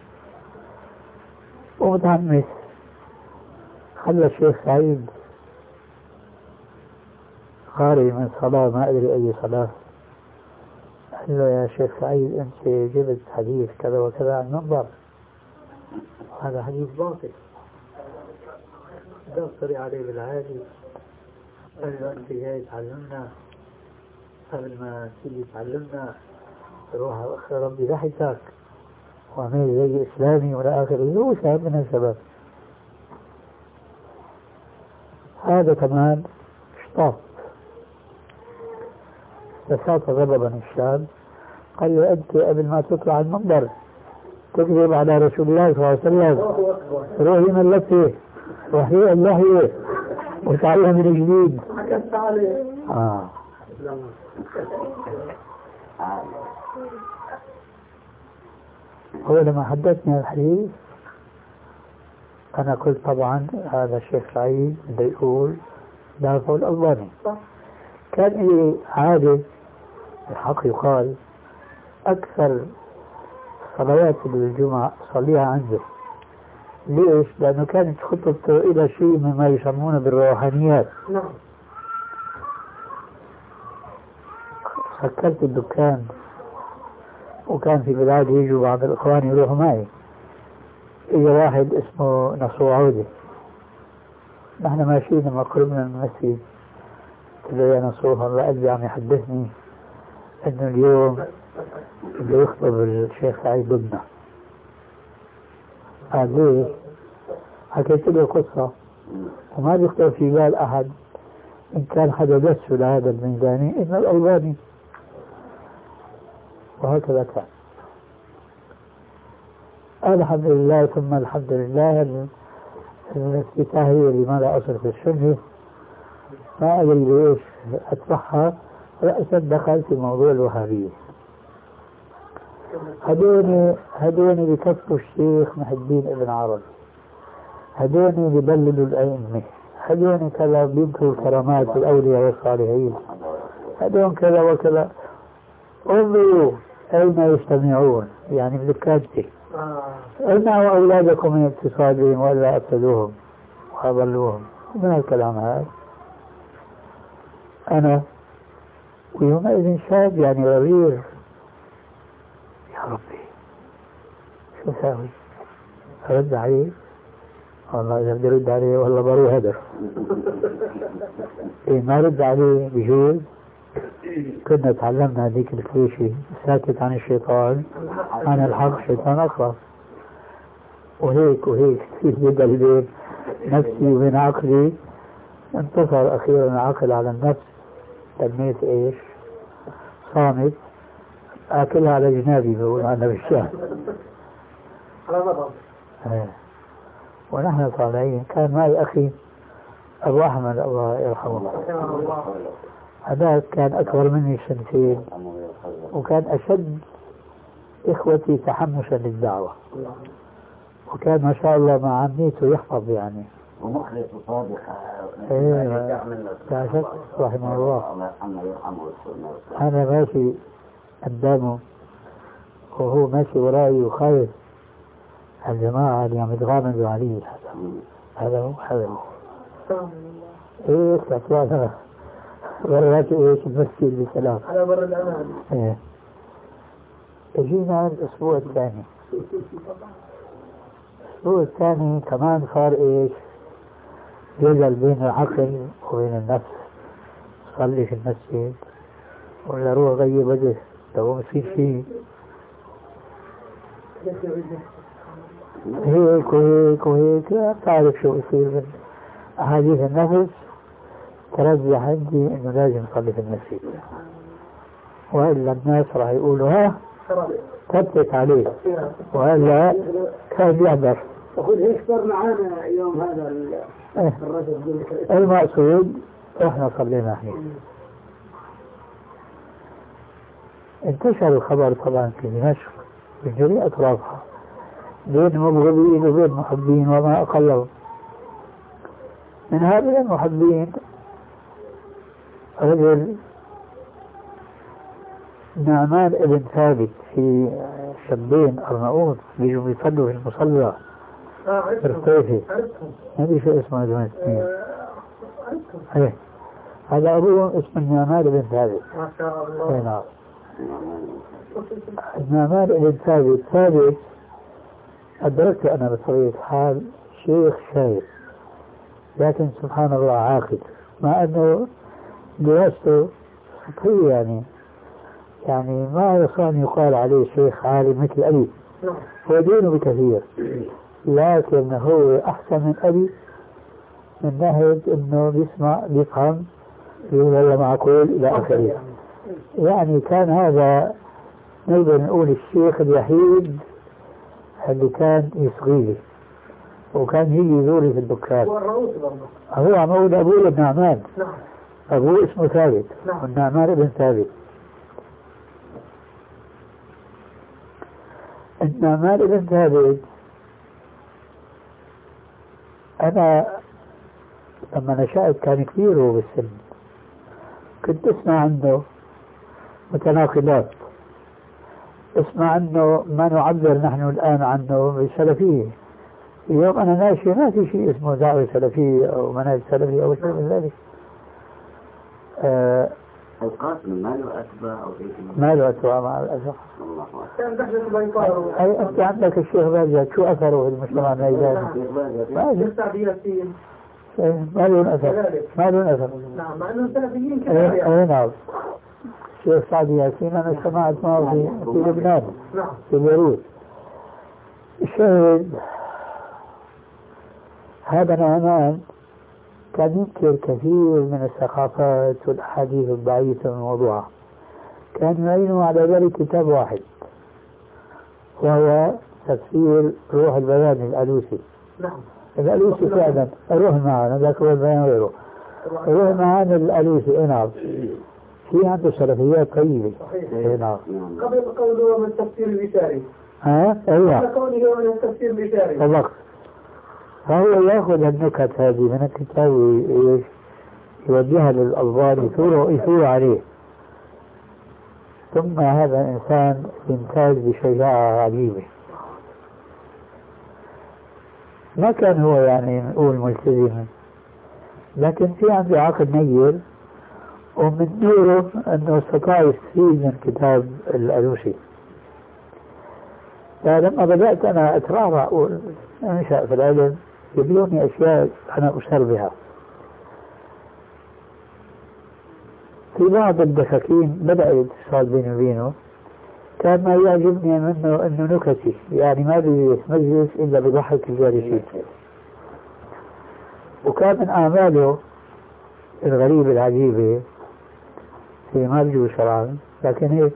ومتحمس. خلى الشيخ سعيد خارج من صلاة ما أدري أي صلاة، قال له يا شيخ سعيد أنت جبت حديث كذا وكذا عن المنبر، هذا حديث باطل. دفتري عليه بالعادي، قال له أنت جاي تعلمنا، قبل ما تيجي تعلمنا روح أخي ربي ضحكك وعمل زي إسلامي ولا آخره. هو شاب من الشباب هذا كمان اشطاط، فساط غضبا الشاب، قال له أنت قبل ما تطلع المنبر تكذب على رسول الله صلى الله عليه وسلم، روحي من لفه وحي الله وتعالى من جديد. هو لما حدثني الحديث أنا قلت طبعا هذا الشيخ سعيد بده يقول دافع الألباني. كان لي عادة الحق يقال أكثر صلوات الجمعة صليها عنده. ليش؟ لأنه كانت خطبته إلى شيء مما يسمونه بالروحانيات. سكرت الدكان وكان في بلاد يجوا بعض الإخوان يروحوا معي. إجا واحد اسمه نصو عودة، نحن ماشيين لما قربنا من المسجد، قلت له يا نصو الله قلبي عم يحدثني إنه اليوم بده يخطب الشيخ سعيد ضدنا. قال ليه؟ حكيت له قصة وما بيخطر في بال أحد إن كان حدا بس لهذا الميداني إن الألباني، وهكذا كان. الحمد لله ثم الحمد لله. الافتتاحية لماذا أصل في السنة ما أدري ليش أتبعها، رأسا دخل في موضوع الوهابية. هدوني بكفوا الشيخ محي الدين ابن عربي، هدوني ببلدوا الأئمة، هدوني كذا بيذكروا كرامات الأولياء والصالحين، هدون كذا وكذا. انظروا أين يجتمعون يعني بذكرتي امنعوا أولادكم من اقتصادهم ولا أفسدوهم وأضلوهم من الكلام هذا. أنا ويومئذ شاب يعني غرير، يا ربي شو ساوي؟ أرد عليه؟ والله إذا بدي أرد عليه والله بروح هدر. إيه ما رد عليه بجوز. كنا تعلمنا هذيك الكليشة ساكت عن الشيطان عن الحق شيطان أخرس، وهيك وهيك كثير بدل بين نفسي وبين عقلي. انتصر أخيرا العقل على النفس، تنميت إيش؟ صامت أكلها على جنابي بقول عنا بالشام. ونحن طالعين كان معي أخي أبو أحمد الله يرحمه، هذا كان أكبر مني سنتين وكان أشد إخوتي تحمسا للدعوة، وكان ما شاء الله مع عميته يحفظ يعني ومخلص وصادق. لا شك رحمه الله. أنا ماشي قدامه وهو ماشي ورائي وخايف الجماعة اللي عم يتغامزوا عليه. هذا هو ايش اطلعنا مرات ايش المسجد بسلام على بر الأمان. ايه اجينا الاسبوع الثاني. الاسبوع الثاني كمان صار ايش؟ جدل بين العقل وبين النفس. صلي في المسجد ولا روح غير وجه لو مصير شيء هيك وهيك وهيك. لا تعرف شو يصير من أحاديث النفس. ترجح عندي إنه لازم نصلي في المسجد، وإلا الناس راح يقولوا ها ثبت عليه، وإلا كان يحضر. أقول هيك صار معانا يوم هذا الرجل. المقصود إحنا صلينا هناك. انتشر الخبر طبعا في دمشق بجميع أطرافها بين مبغضين وبين محبين وما أقلهم. من هؤلاء المحبين رجل نعمان ابن ثابت، في شابين أرناؤوط بيجوا يصلوا في المصلى الرقيفي، ما ادري شو اسمه هذول الاثنين. هذا أبوهم اسمه نعمان ابن ثابت. ما شاء الله. نعم. نعمان ابن ثابت أدركت أنا بطبيعة الحال شيخ شايف، لكن سبحان الله عاقل، مع أنه دراسته سطحية يعني ما يصان يقال عليه شيخ عالم مثل أبي، هو دينه بكثير، لكن هو أحسن من أبي من ناحية أنه بيسمع بيفهم يقول والله معقول إلى آخره. يعني كان هذا نقدر نقول الشيخ الوحيد اللي كان يصغيلي، وكان يجي يزوري في الدكان. هو عم يقول أبوه ابن نعمان. أبوه اسمه ثابت، والنعمان ابن ثابت. النعمان ابن ثابت أنا لما نشأت كان كبير هو بالسن، كنت اسمع عنه متناقضات، اسمع عنه ما نعبر نحن الآن عنه بالسلفية. اليوم أنا ناشئ ما في شيء اسمه دعوة سلفية أو منهج سلفي أو شيء من ذلك. القاسم ما له أتباع أو شيء؟ ما له أتباع مع الأسف. أنت عندك الشيخ باجد شو أثره في المجتمع النيجيري؟ ما له أثر. ما له أثر. نعم، مع أنهم سلفيين كذلك. نعم. الشيخ سعد ياسين أنا سمعت معه في لبنان في بيروت. الشاهد هذا نعمان كان ينكر كثير من الثقافات والأحاديث الضعيفة الموضوعة. كان يعينه على ذلك كتاب واحد وهو تفسير روح البيان الألوسي. الألوسي فعلا روح معنا، ذاك هو البيان غيره. روح معنا الألوسي. نعم. في عنده سلفيات طيبة. نعم. قبل قوله من التفسير البشاري. أيوة. قبل قوله من التفسير البشاري. بالضبط. فهو يأخذ النكت هذه من الكتاب يوجهها للألباني يثور عليه. ثم هذا الإنسان يمتاز بشجاعة عجيبة. ما كان هو يعني نقول ملتزم، لكن في عنده عقل نير، ومن نوره أنه استطاع يستفيد من كتاب الألوسي. فلما بدأت أنا أترعرع وأنشأ في العلم يبلوني أشياء أنا أشار بها. في بعض الدكاكين بدأ الاتصال بيني وبينه، كان ما يعجبني منه أنه نكتي، يعني ما بيجلس مجلس إلا بضحك الجالسين. وكان من أعماله الغريبة العجيبة في ما بيجوز شرعا، لكن هيك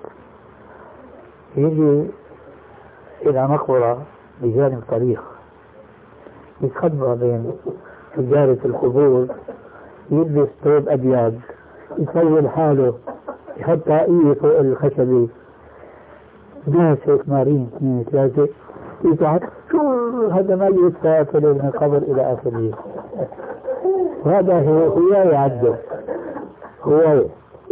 يجي إلى مقبرة بجانب طريق يتخبى بين حجارة القبور، يلبس ثوب أبيض، يسوي حاله، يحط طاقية فوق الخشبة، ناس هيك مارين 2 3 يتعب شو هذا ما يتفاعل من القبر إلى آخره. وهذا هو يعده هو.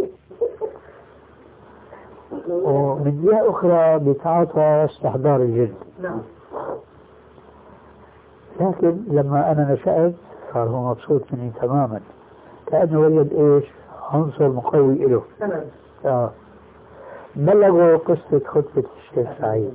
ومن جهة أخرى بيتعاطى استحضار الجن. لكن لما أنا نشأت صار هو مبسوط مني تماما، كأنه وجد إيش عنصر مقوي له. بلغوا قصة خطبة الشيخ سعيد،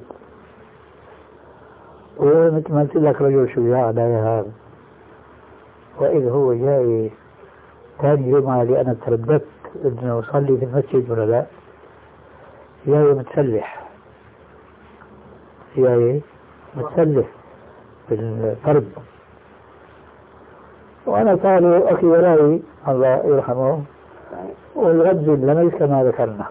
ومثل ما قلت لك رجل شجاع لا يهاب. وإذ هو جاي ثاني جمعة اللي أنا ترددت إنه أصلي في المسجد ولا لا، جاي متسلح، جاي متسلح بالفرد، وأنا طالع أخي وراي الله يرحمه، والغد لمس كما ذكرنا.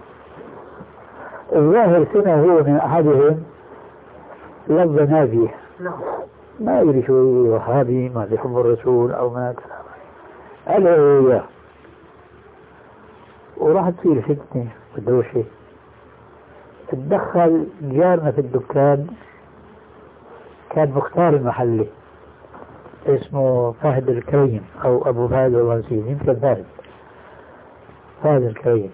الظاهر سنة هو من أحدهم لفظ نابيه، ما يدري شو وهابي ما يحب الرسول أو ما كلام، قال إياه. وراح تصير فتنة ودوشة. تدخل جارنا في الدكان، كان مختار المحلي اسمه فهد الكريم أو أبو فهد الرنسي، يمكن فهد الكريم.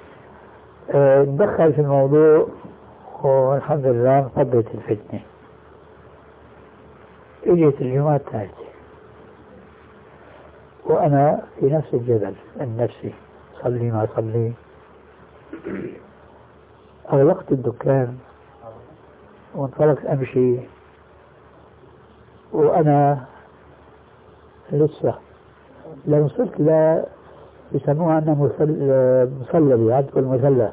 تدخل في الموضوع والحمد لله انقضت الفتنة. اجت الجمعة الثالثة وأنا في نفس الجدل النفسي، صلي ما صلي. أغلقت الدكان وانطلقت أمشي، وأنا لسه لو وصلت لا يسموها أنها مصلبة، عدت المثلث،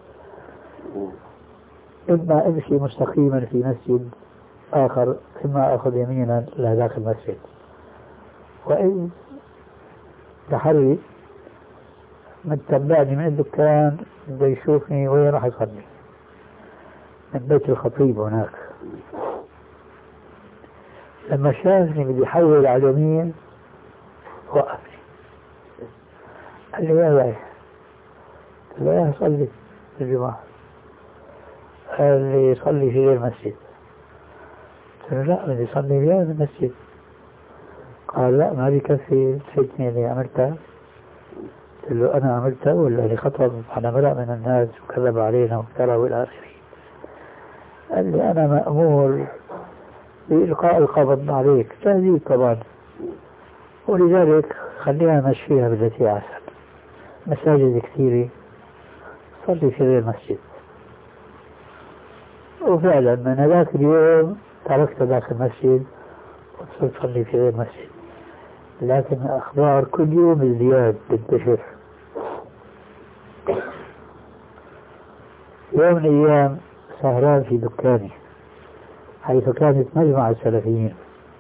إما أمشي مستقيما في مسجد آخر، إما أخذ يمينا لذاك المسجد. وإذ تحري من تبعني من الدكان بده يشوفني وين راح يصلي، من بيت الخطيب هناك. لما شافني بدي يحول على اليمين وقفني، قال لي يا باي، قلت له يا صلي في الجماعة. قال لي صلي في غير المسجد. قلت له لا بدي صلي في غير المسجد. قال لا ما بكفي الفتنة اللي عملتها. قلت له أنا عملتها ولا اللي خطب على ملأ من الناس وكذب علينا وافترى والى آخره. قال لي أنا مأمور بإلقاء القبض عليك، تهديد طبعا، ولذلك خلينا نمشيها بالتي أحسن. مساجد كثيرة، صلي في غير مسجد. وفعلا من ذاك اليوم تركت ذاك المسجد وصرت صلي في غير مسجد. لكن الأخبار كل يوم ازدياد تنتشر. يوم من الأيام سهران في دكاني حيث كانت مجمع السلفيين،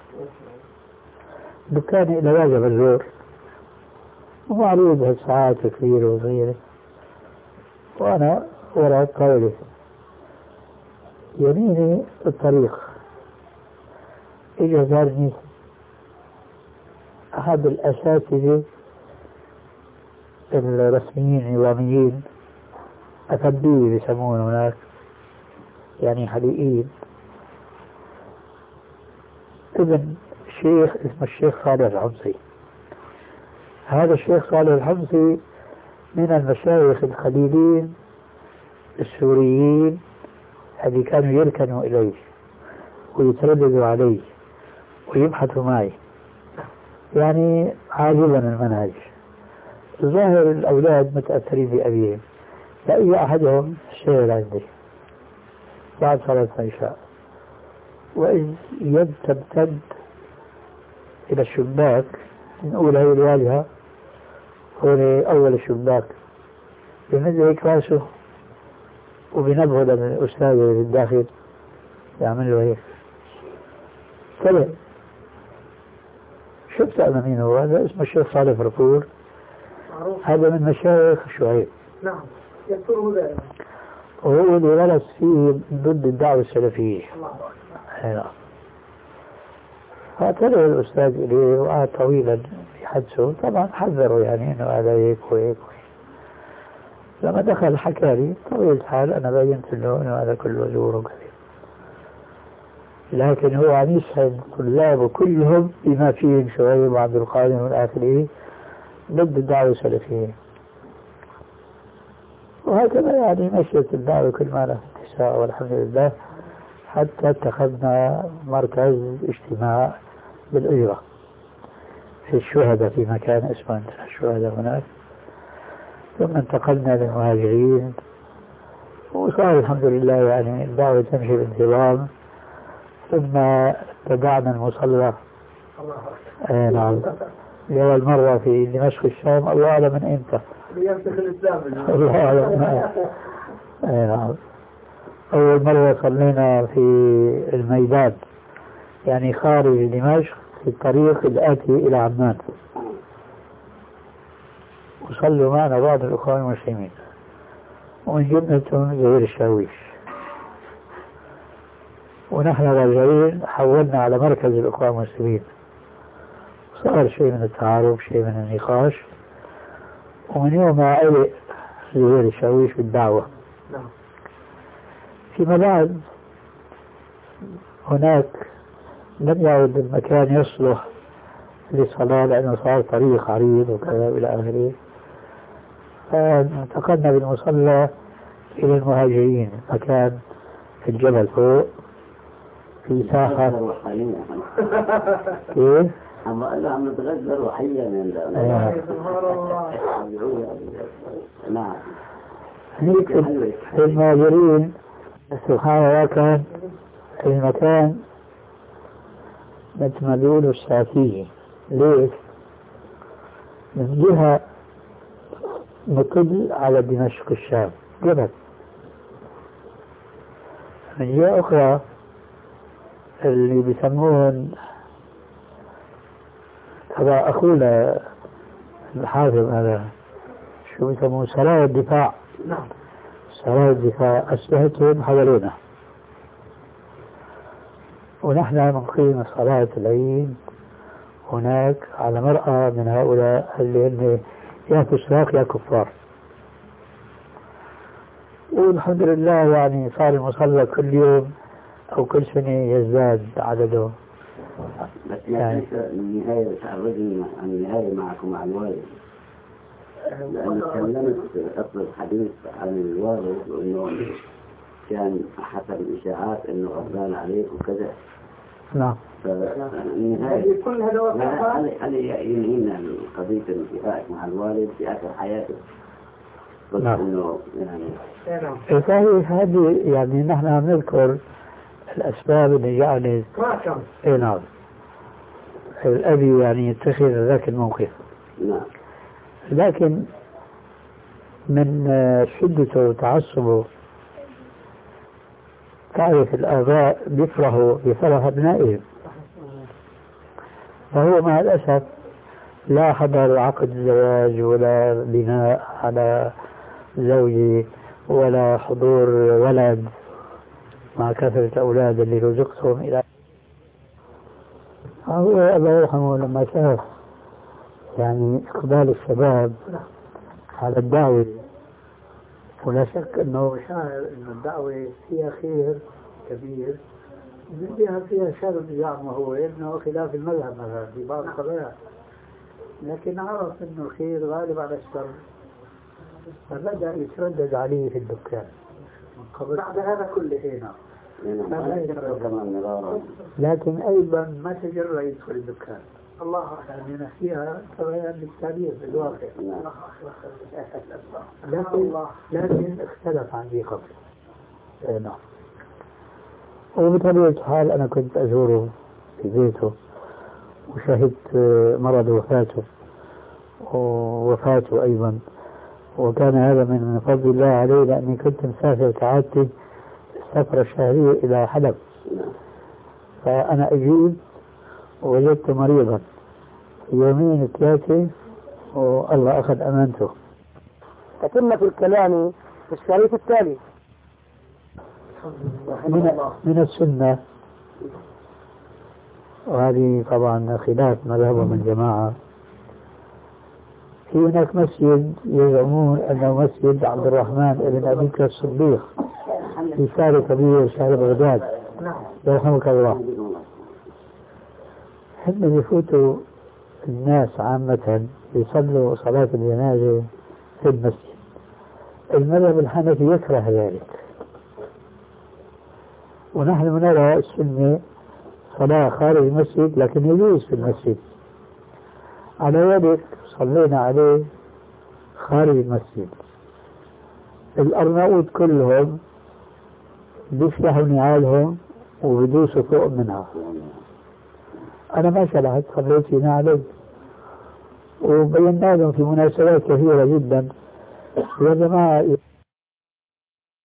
دكاني إلى واجب الزور ومعروض هالساعات كبيرة وصغيرة، وأنا وراء الطاولة يميني الطريق. إجا زارني أحد الأساتذة الرسميين النظاميين، أفندي بيسمون هناك، يعني حقيقيين، ابن شيخ اسمه الشيخ صالح الحمصي. هذا الشيخ صالح الحمصي من المشايخ الخليلين السوريين اللي كانوا يركنوا إليه ويترددوا عليه ويبحثوا معي، يعني عاجبا المنهج. ظاهر الأولاد متأثرين بأبيهم، لا أحدهم الشيء عندي بعد صلاة العشاء، وإذ يد تمتد إلى الشباك من أولى الواجهة، هو أول الشباك، بمد هيك راسه وبنبهه للأستاذ اللي بالداخل يعمل له هيك. طلع شفت أنا مين هو؟ هذا اسمه الشيخ صالح فرفور، هذا من مشايخ شعيب. نعم يذكره دائما، وهو اللي غلط فيه ضد الدعوة السلفية. فطلع الأستاذ إليه وقعد طويلا يحدثه، طبعا حذره يعني إنه هذا هيك وهيك. لما دخل حكى لي طويل الحال، أنا بينت له إنه هذا كله زور وكذا، لكن هو عم يسعد طلابه كلهم بما فيهم شعيب وعبد القادر والآخرين ضد الدعوة السلفية. وهكذا يعني مشيت الدعوة كل ما لها اتساع والحمد لله، حتى اتخذنا مركز اجتماع بالأجرة في الشهداء، في مكان اسمه الشهداء هناك، ثم انتقلنا للمهاجرين، وصار الحمد لله يعني الدعوة تمشي بانتظام. ثم اتبعنا المصلى نعم لأول مرة في دمشق الشام، الله أعلم من إمتى، يمسك الإسلام الله أعلم. نعم أول مرة صلينا في الميدان، يعني خارج دمشق في الطريق الآتي إلى عمان، وصلوا معنا بعض الأخوان المسلمين، ومن جملتهم زهير الشاويش. ونحن راجعين حولنا على مركز الأخوان المسلمين، صار شيء من التعارف، شيء من النقاش، ومن يوم علق زهير الشاويش بالدعوة. فيما بعد هناك لم يعد المكان يصلح للصلاة لأنه صار طريق عريض وكذا إلى آخره، فانتقلنا بالمصلى إلى المهاجرين، مكان في الجبل فوق في ساحة. كيف؟ عم نتغذى روحيا من نعم. هيك في المهاجرين سبحان الله كان المكان مثل ما بيقولوا السافية. ليش؟ من جهة مقبل على دمشق الشام جبل، من جهة أخرى اللي بيسمون تبع أخونا الحافظ هذا شو بيسمون سرايا الدفاع. نعم سرايا الدفاع أسلحتهم حوالينا، ونحن نقيم صلاة العيد هناك على مرأى من هؤلاء اللي هم يا فساق يا كفار. والحمد لله يعني صار المصلى كل يوم أو كل سنة يزداد عدده. بس يعني النهاية تعرضني عن النهاية معكم مع الوالد، لأن تكلمت أصل الحديث عن الوالد وإنه كان حسب الإشاعات إنه غضبان عليك وكذا. نعم. فالنهاية كل هذا هل ينهينا قضية انتهائك مع الوالد في آخر حياته؟ نعم. إنه يعني صحيح. هذه يعني نحن نذكر الأسباب اللي جعلت نعم الأبي يعني يتخذ ذاك الموقف. نعم. لكن من شدته وتعصبه تعرف الآباء بيفرحوا بفرح أبنائهم، فهو مع الأسف لا حضر عقد الزواج ولا بناء على زوجي ولا حضور ولد مع كثرة أولاد اللي رزقتهم إلى هو أبا يرحمه لما شاف يعني إقبال الشباب على الدعوة، ولا شك أنه شاعر أن الدعوة فيها خير كبير، فيها شر زعمه هو أنه خلاف المذهب مثلا في بعض القضايا، لكن عرف أنه الخير غالب على الشر، فبدأ يتردد عليه في الدكان بعد هذا كله هنا لكن أيضا ما تجرأ يدخل الدكان الله يعني فيها تغير للتعبير في الواقع لكن اختلف عن ذي قبل. نعم. وبطبيعة الحال أنا كنت أزوره في بيته وشهدت مرض وفاته أيضا، وكان هذا من فضل الله علي لأني كنت مسافر كعادتي السفرة الشهرية إلى حلب، فأنا أجيب ووجدت مريضا يومين 3 والله أخذ أمانته. تتم في الكلام في الشريط التالي. من السنة، وهذه طبعا خلاف مذهبهم الجماعة، في هناك مسجد يزعمون أنه مسجد عبد الرحمن بن أبي بكر الصديق في شارع كبير، شارع بغداد يرحمك الله. هم يفوتوا الناس عامة يصلوا صلاة الجنازة في المسجد. المذهب الحنفي يكره ذلك، ونحن نرى السنة صلاة خارج المسجد لكن يجوز في المسجد. على ذلك صلينا عليه خارج المسجد. الأرناؤوط كلهم بيفتحوا نعالهم وبيدوسوا فوق منها. أنا ما شرحت، صليت فينا عليه وبينا لهم في مناسبات كثيرة جدا يا جماعة